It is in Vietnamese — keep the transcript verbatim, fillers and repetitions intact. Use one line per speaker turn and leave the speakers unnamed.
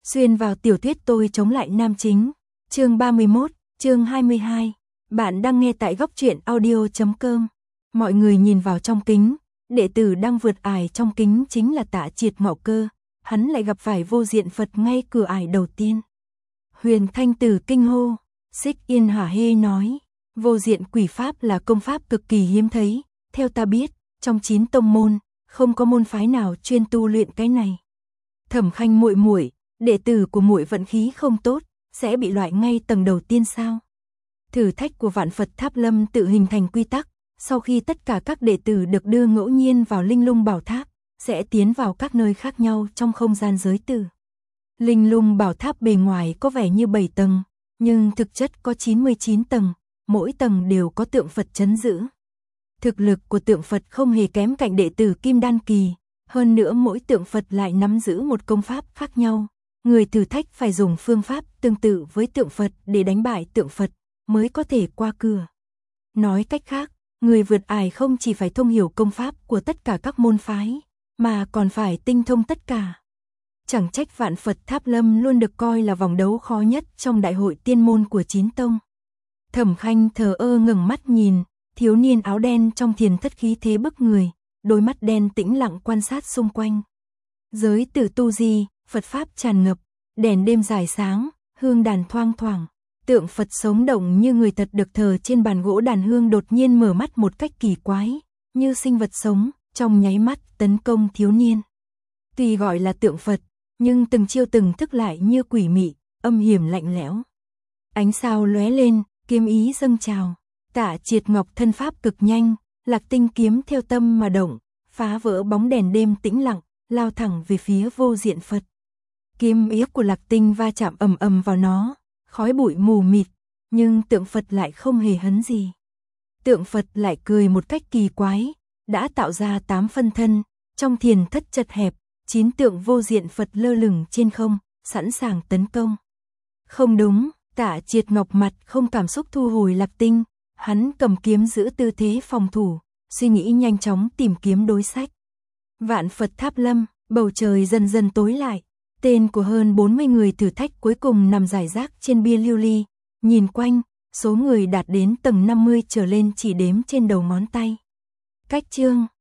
Xuyên vào tiểu thuyết tôi chống lại nam chính. Chương ba mươi mốt, chương hai mươi hai. Bạn đang nghe tại góc truyện audio chấm com. Mọi người nhìn vào trong kính, đệ tử đang vượt ải trong kính chính là Tạ Triệt Ngọ Cơ, hắn lại gặp phải Vô Diện Phật ngay cửa ải đầu tiên. Huyền Thanh Tử kinh hô, Xích Yên hả hê nói, Vô Diện Quỷ Pháp là công pháp cực kỳ hiếm thấy, theo ta biết, trong chín tông môn, không có môn phái nào chuyên tu luyện cái này. Thẩm Khanh muội muội, đệ tử của muội vận khí không tốt, sẽ bị loại ngay tầng đầu tiên sao? Thử thách của Vạn Phật Tháp Lâm tự hình thành quy tắc, sau khi tất cả các đệ tử được đưa ngẫu nhiên vào Linh Lung Bảo Tháp, sẽ tiến vào các nơi khác nhau trong không gian giới tử. Linh Lung Bảo Tháp bề ngoài có vẻ như bảy tầng, nhưng thực chất có chín mươi chín tầng, mỗi tầng đều có tượng Phật trấn giữ. Thực lực của tượng Phật không hề kém cạnh đệ tử Kim Đan Kỳ, hơn nữa mỗi tượng Phật lại nắm giữ một công pháp khác nhau. Người thử thách phải dùng phương pháp tương tự với tượng Phật để đánh bại tượng Phật, mới có thể qua cửa. Nói cách khác, người vượt ải không chỉ phải thông hiểu công pháp của tất cả các môn phái, mà còn phải tinh thông tất cả. Chẳng trách Vạn Phật Tháp Lâm luôn được coi là vòng đấu khó nhất trong đại hội tiên môn của chín tông. Thẩm Khanh thờ ơ ngẩng mắt nhìn, thiếu niên áo đen trong thiền thất khí thế bức người, đôi mắt đen tĩnh lặng quan sát xung quanh. Giới tử tu di, Phật Pháp tràn ngập, đèn đêm rải sáng, hương đàn thoang thoảng. Tượng Phật sống động như người thật được thờ trên bàn gỗ đàn hương đột nhiên mở mắt một cách kỳ quái, như sinh vật sống, trong nháy mắt tấn công thiếu niên. Tuy gọi là tượng Phật, nhưng từng chiêu từng thức lại như quỷ mị, âm hiểm lạnh lẽo. Ánh sao lóe lên, kiếm ý dâng trào, Tạ Triệt Ngọc thân pháp cực nhanh, Lạc Tinh kiếm theo tâm mà động, phá vỡ bóng đèn đêm tĩnh lặng, lao thẳng về phía Vô Diện Phật. Kiếm ý của Lạc Tinh va chạm ầm ầm vào nó, khói bụi mù mịt, nhưng tượng Phật lại không hề hấn gì. Tượng Phật lại cười một cách kỳ quái, đã tạo ra tám phân thân, trong thiền thất chật hẹp, chín tượng Vô Diện Phật lơ lửng trên không, sẵn sàng tấn công. Không đúng, Tạ Triệt Ngọc mặt không cảm xúc thu hồi Lạc Tinh, hắn cầm kiếm giữ tư thế phòng thủ, suy nghĩ nhanh chóng tìm kiếm đối sách. Vạn Phật Tháp Lâm, bầu trời dần dần tối lại, tên của hơn bốn mươi người thử thách cuối cùng nằm rải rác trên bia lưu ly, nhìn quanh, số người đạt đến tầng năm mươi trở lên chỉ đếm trên đầu ngón tay. Cách chương